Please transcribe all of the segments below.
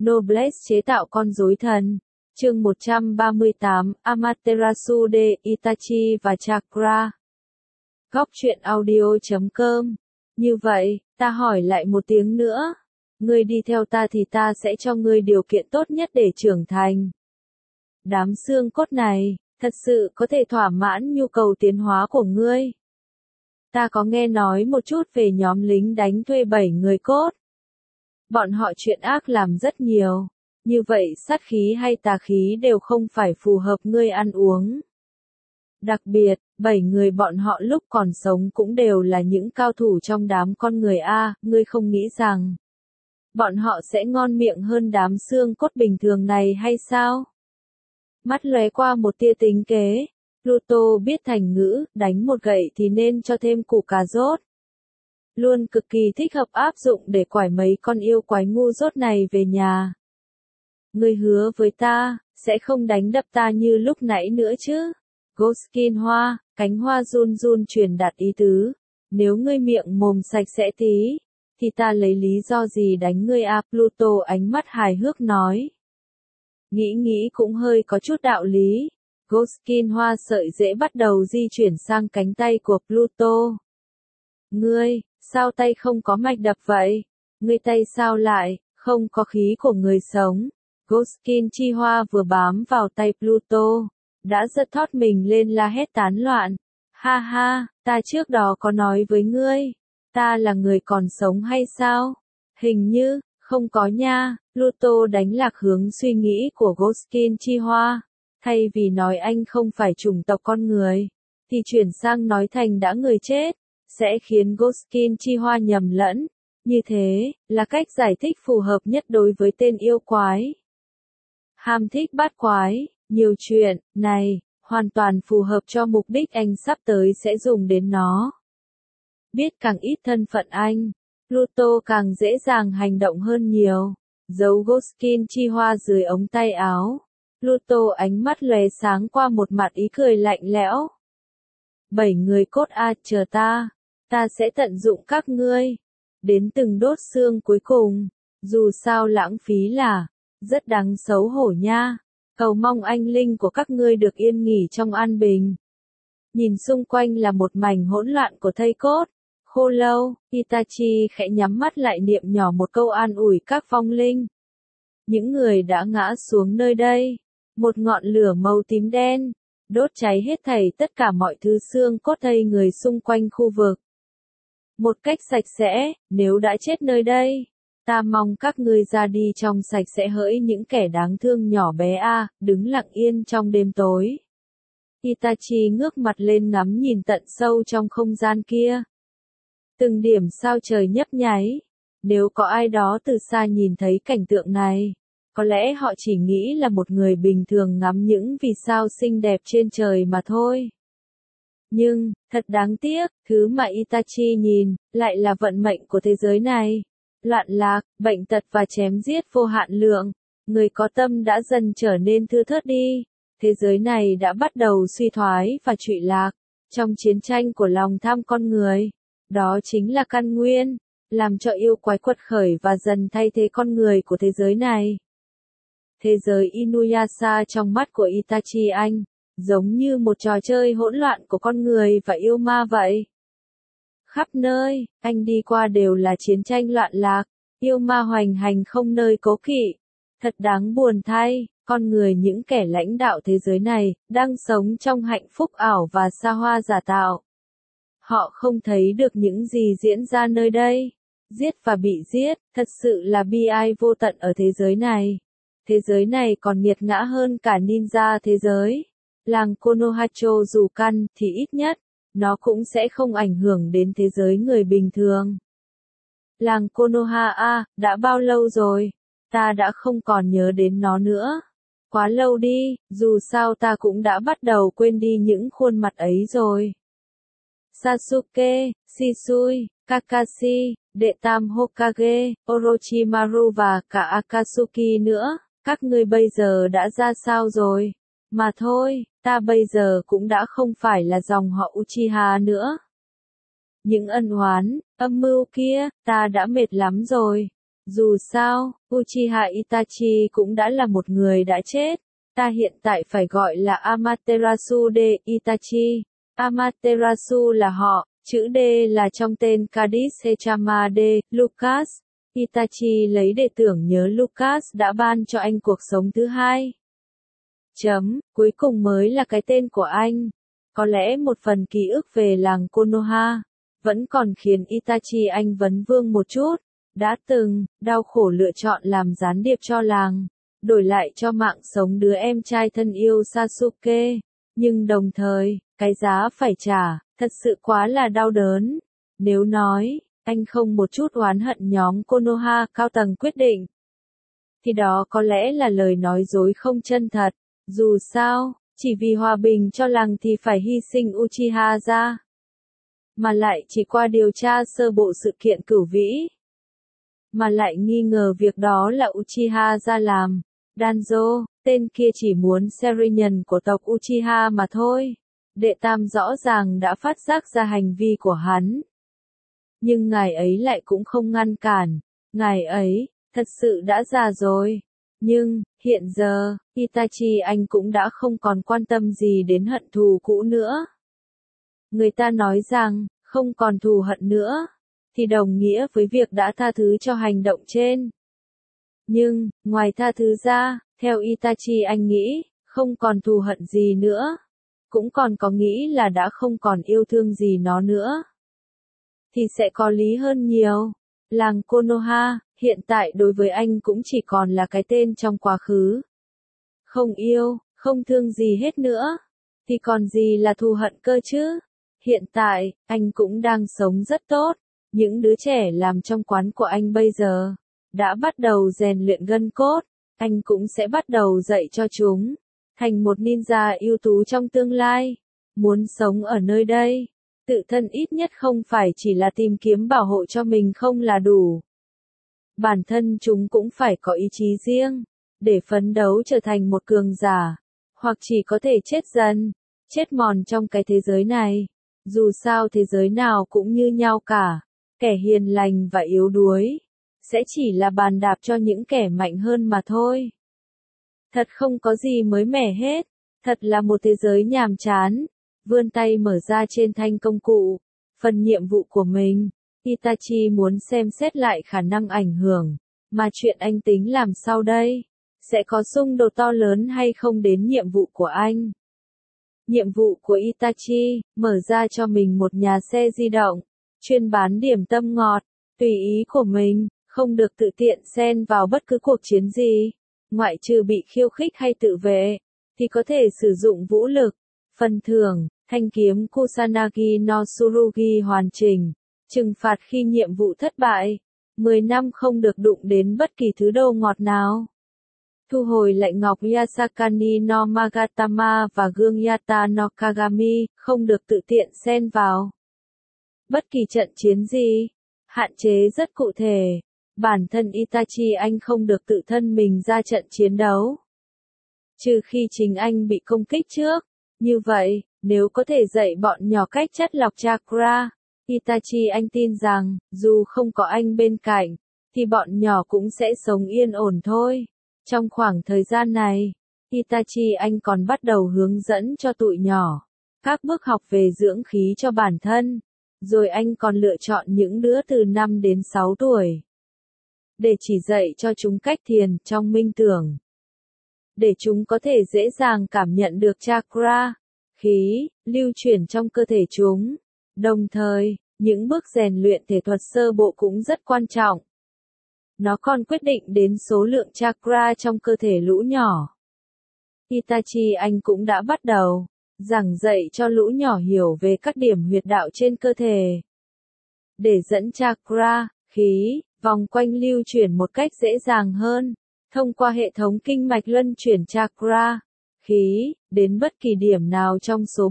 Noblesse chế tạo con rối thần. Chương 138, Amaterasu de Itachi và Chakra. Góc truyện audio.com. Như vậy, ta hỏi lại một tiếng nữa. Ngươi đi theo ta thì ta sẽ cho ngươi điều kiện tốt nhất để trưởng thành. Đám xương cốt này, thật sự có thể thỏa mãn nhu cầu tiến hóa của ngươi. Ta có nghe nói một chút về nhóm lính đánh thuê 7 người cốt. Bọn họ chuyện ác làm rất nhiều. Như vậy sát khí hay tà khí đều không phải phù hợp ngươi ăn uống. Đặc biệt, 7 người bọn họ lúc còn sống cũng đều là những cao thủ trong đám con người A, ngươi không nghĩ rằng bọn họ sẽ ngon miệng hơn đám xương cốt bình thường này hay sao? Mắt lóe qua một tia tính kế, Pluto biết thành ngữ, đánh một gậy thì nên cho thêm củ cà rốt. Luôn cực kỳ thích hợp áp dụng để quải mấy con yêu quái ngu dốt này về nhà. Ngươi hứa với ta, sẽ không đánh đập ta như lúc nãy nữa chứ? Goskin hoa, cánh hoa run run truyền đạt ý tứ. Nếu ngươi miệng mồm sạch sẽ tí, thì ta lấy lý do gì đánh ngươi à? Pluto ánh mắt hài hước nói. Nghĩ cũng hơi có chút đạo lý. Goskin hoa sợi rễ bắt đầu di chuyển sang cánh tay của Pluto. Ngươi, sao tay không có mạch đập vậy? Ngươi tay sao lại, không có khí của người sống? Goskin chi hoa vừa bám vào tay Pluto, đã giật thót mình lên la hét tán loạn. Ha ha, ta trước đó có nói với ngươi, ta là người còn sống hay sao? Hình như, không có nha. Pluto đánh lạc hướng suy nghĩ của Goskin chi hoa. Thay vì nói anh không phải chủng tộc con người, thì chuyển sang nói thành đã người chết, sẽ khiến Goskin chi hoa nhầm lẫn. Như thế, là cách giải thích phù hợp nhất đối với tên yêu quái. Ham thích bát quái, nhiều chuyện, này, hoàn toàn phù hợp cho mục đích anh sắp tới sẽ dùng đến nó. Biết càng ít thân phận anh, Pluto càng dễ dàng hành động hơn nhiều. Giấu Goskin chi hoa dưới ống tay áo. Pluto ánh mắt lóe sáng qua một mặt ý cười lạnh lẽo. 7 người cốt A chờ ta sẽ tận dụng các ngươi. Đến từng đốt xương cuối cùng, dù sao lãng phí là, rất đáng xấu hổ nha. Cầu mong anh linh của các ngươi được yên nghỉ trong an bình. Nhìn xung quanh là một mảnh hỗn loạn của thây cốt. Khô lâu, Itachi khẽ nhắm mắt lại niệm nhỏ một câu an ủi các vong linh. Những người đã ngã xuống nơi đây. Một ngọn lửa màu tím đen, đốt cháy hết thảy tất cả mọi thứ xương cốt thây người xung quanh khu vực. Một cách sạch sẽ, nếu đã chết nơi đây, ta mong các ngươi ra đi trong sạch sẽ hỡi những kẻ đáng thương nhỏ bé a, đứng lặng yên trong đêm tối. Itachi ngước mặt lên ngắm nhìn tận sâu trong không gian kia. Từng điểm sao trời nhấp nháy. Nếu có ai đó từ xa nhìn thấy cảnh tượng này, có lẽ họ chỉ nghĩ là một người bình thường ngắm những vì sao xinh đẹp trên trời mà thôi. Nhưng, thật đáng tiếc, thứ mà Itachi nhìn, lại là vận mệnh của thế giới này. Loạn lạc, bệnh tật và chém giết vô hạn lượng. Người có tâm đã dần trở nên thưa thớt đi. Thế giới này đã bắt đầu suy thoái và trụy lạc. Trong chiến tranh của lòng tham con người. Đó chính là căn nguyên, làm cho yêu quái quật khởi và dần thay thế con người của thế giới này. Thế giới Inuyasha trong mắt của Itachi anh, giống như một trò chơi hỗn loạn của con người và yêu ma vậy. Khắp nơi, anh đi qua đều là chiến tranh loạn lạc, yêu ma hoành hành không nơi cố kỵ. Thật đáng buồn thay, con người những kẻ lãnh đạo thế giới này, đang sống trong hạnh phúc ảo và xa hoa giả tạo. Họ không thấy được những gì diễn ra nơi đây. Giết và bị giết, thật sự là bi ai vô tận ở thế giới này. Thế giới này còn nghiệt ngã hơn cả ninja thế giới. Làng Konohacho dù căn thì ít nhất, nó cũng sẽ không ảnh hưởng đến thế giới người bình thường. Làng Konoha đã bao lâu rồi? Ta đã không còn nhớ đến nó nữa. Quá lâu đi, dù sao ta cũng đã bắt đầu quên đi những khuôn mặt ấy rồi. Sasuke, Shisui, Kakashi, đệ tam Hokage, Orochimaru và cả Akatsuki nữa, các ngươi bây giờ đã ra sao rồi? Mà thôi, ta bây giờ cũng đã không phải là dòng họ Uchiha nữa. Những ân oán, âm mưu kia, ta đã mệt lắm rồi. Dù sao, Uchiha Itachi cũng đã là một người đã chết. Ta hiện tại phải gọi là Amaterasu de Itachi. Amaterasu là họ, chữ D là trong tên Kadis Hechama de Lucas. Itachi lấy để tưởng nhớ Lucas đã ban cho anh cuộc sống thứ hai. Cuối cùng mới là cái tên của anh. Có lẽ một phần ký ức về làng Konoha vẫn còn khiến Itachi anh vấn vương một chút. Đã từng đau khổ lựa chọn làm gián điệp cho làng, đổi lại cho mạng sống đứa em trai thân yêu Sasuke. Nhưng đồng thời, cái giá phải trả, thật sự quá là đau đớn. Nếu nói, anh không một chút oán hận nhóm Konoha cao tầng quyết định, thì đó có lẽ là lời nói dối không chân thật. Dù sao, chỉ vì hòa bình cho làng thì phải hy sinh Uchiha ra. Mà lại chỉ qua điều tra sơ bộ sự kiện cửu vĩ. Mà lại nghi ngờ việc đó là Uchiha ra làm. Danzo, tên kia chỉ muốn Serinhân của tộc Uchiha mà thôi. Đệ tam rõ ràng đã phát giác ra hành vi của hắn. Nhưng ngài ấy lại cũng không ngăn cản. Ngài ấy, thật sự đã già rồi. Nhưng, hiện giờ, Itachi anh cũng đã không còn quan tâm gì đến hận thù cũ nữa. Người ta nói rằng, không còn thù hận nữa, thì đồng nghĩa với việc đã tha thứ cho hành động trên. Nhưng, ngoài tha thứ ra, theo Itachi anh nghĩ, không còn thù hận gì nữa. Cũng còn có nghĩ là đã không còn yêu thương gì nó nữa. Thì sẽ có lý hơn nhiều. Làng Konoha, hiện tại đối với anh cũng chỉ còn là cái tên trong quá khứ. Không yêu, không thương gì hết nữa. Thì còn gì là thù hận cơ chứ? Hiện tại, anh cũng đang sống rất tốt. Những đứa trẻ làm trong quán của anh bây giờ đã bắt đầu rèn luyện gân cốt. Anh cũng sẽ bắt đầu dạy cho chúng thành một ninja ưu tú trong tương lai. Muốn sống ở nơi đây, tự thân ít nhất không phải chỉ là tìm kiếm bảo hộ cho mình không là đủ. Bản thân chúng cũng phải có ý chí riêng, để phấn đấu trở thành một cường giả, hoặc chỉ có thể chết dần, chết mòn trong cái thế giới này. Dù sao thế giới nào cũng như nhau cả, kẻ hiền lành và yếu đuối sẽ chỉ là bàn đạp cho những kẻ mạnh hơn mà thôi. Thật không có gì mới mẻ hết, thật là một thế giới nhàm chán. Vươn tay mở ra trên thanh công cụ, phần nhiệm vụ của mình. Itachi muốn xem xét lại khả năng ảnh hưởng, mà chuyện anh tính làm sau đây, sẽ có xung đột to lớn hay không đến nhiệm vụ của anh. Nhiệm vụ của Itachi, mở ra cho mình một nhà xe di động, chuyên bán điểm tâm ngọt, tùy ý của mình, không được tự tiện xen vào bất cứ cuộc chiến gì, ngoại trừ bị khiêu khích hay tự vệ, thì có thể sử dụng vũ lực. Phần thưởng, thanh kiếm Kusanagi no Tsurugi hoàn chỉnh, trừng phạt khi nhiệm vụ thất bại, 10 năm không được đụng đến bất kỳ thứ đồ ngọt nào. Thu hồi lệnh ngọc Yasakani no Magatama và gương Yata no Kagami, không được tự tiện xen vào bất kỳ trận chiến gì. Hạn chế rất cụ thể. Bản thân Itachi anh không được tự thân mình ra trận chiến đấu, trừ khi chính anh bị công kích trước. Như vậy, nếu có thể dạy bọn nhỏ cách chất lọc chakra, Itachi anh tin rằng, dù không có anh bên cạnh, thì bọn nhỏ cũng sẽ sống yên ổn thôi. Trong khoảng thời gian này, Itachi anh còn bắt đầu hướng dẫn cho tụi nhỏ các bước học về dưỡng khí cho bản thân. Rồi anh còn lựa chọn những đứa từ 5 đến 6 tuổi để chỉ dạy cho chúng cách thiền trong minh tưởng, để chúng có thể dễ dàng cảm nhận được chakra, khí, lưu chuyển trong cơ thể chúng. Đồng thời, những bước rèn luyện thể thuật sơ bộ cũng rất quan trọng. Nó còn quyết định đến số lượng chakra trong cơ thể lũ nhỏ. Itachi anh cũng đã bắt đầu giảng dạy cho lũ nhỏ hiểu về các điểm huyệt đạo trên cơ thể, để dẫn chakra, khí, vòng quanh lưu chuyển một cách dễ dàng hơn, thông qua hệ thống kinh mạch luân chuyển chakra, khí, đến bất kỳ điểm nào trong số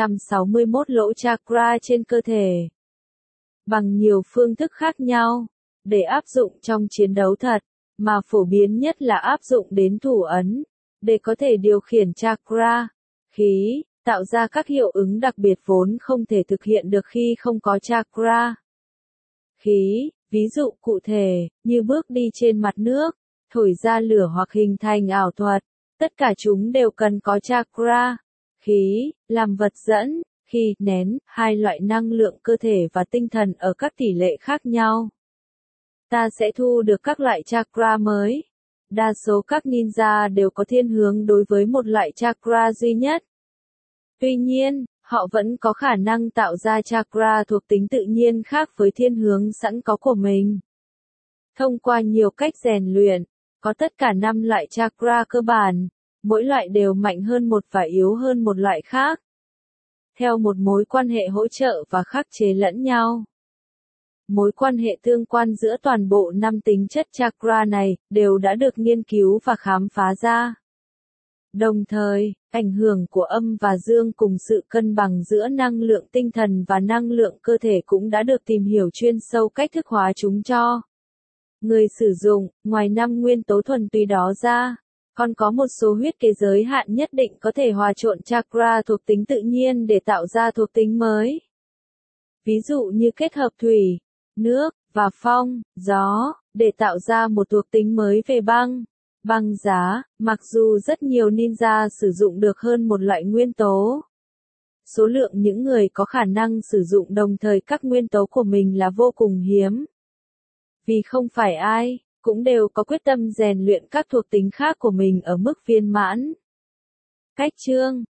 361 lỗ chakra trên cơ thể. Bằng nhiều phương thức khác nhau, để áp dụng trong chiến đấu thật, mà phổ biến nhất là áp dụng đến thủ ấn, để có thể điều khiển chakra, khí, tạo ra các hiệu ứng đặc biệt vốn không thể thực hiện được khi không có chakra, khí. Ví dụ cụ thể, như bước đi trên mặt nước, thổi ra lửa hoặc hình thành ảo thuật, tất cả chúng đều cần có chakra, khí, làm vật dẫn, khí, nén, hai loại năng lượng cơ thể và tinh thần ở các tỷ lệ khác nhau. Ta sẽ thu được các loại chakra mới. Đa số các ninja đều có thiên hướng đối với một loại chakra duy nhất. Tuy nhiên, họ vẫn có khả năng tạo ra chakra thuộc tính tự nhiên khác với thiên hướng sẵn có của mình. Thông qua nhiều cách rèn luyện, có tất cả 5 loại chakra cơ bản, mỗi loại đều mạnh hơn một và yếu hơn một loại khác, theo một mối quan hệ hỗ trợ và khắc chế lẫn nhau. Mối quan hệ tương quan giữa toàn bộ 5 tính chất chakra này đều đã được nghiên cứu và khám phá ra. Đồng thời, ảnh hưởng của âm và dương cùng sự cân bằng giữa năng lượng tinh thần và năng lượng cơ thể cũng đã được tìm hiểu chuyên sâu cách thức hóa chúng cho người sử dụng. Ngoài 5 nguyên tố thuần túy đó ra, còn có một số huyết kế giới hạn nhất định có thể hòa trộn chakra thuộc tính tự nhiên để tạo ra thuộc tính mới. Ví dụ như kết hợp thủy, nước, và phong, gió, để tạo ra một thuộc tính mới về băng. Băng giá, mặc dù rất nhiều ninja sử dụng được hơn một loại nguyên tố. Số lượng những người có khả năng sử dụng đồng thời các nguyên tố của mình là vô cùng hiếm. Vì không phải ai cũng đều có quyết tâm rèn luyện các thuộc tính khác của mình ở mức viên mãn. Cách chương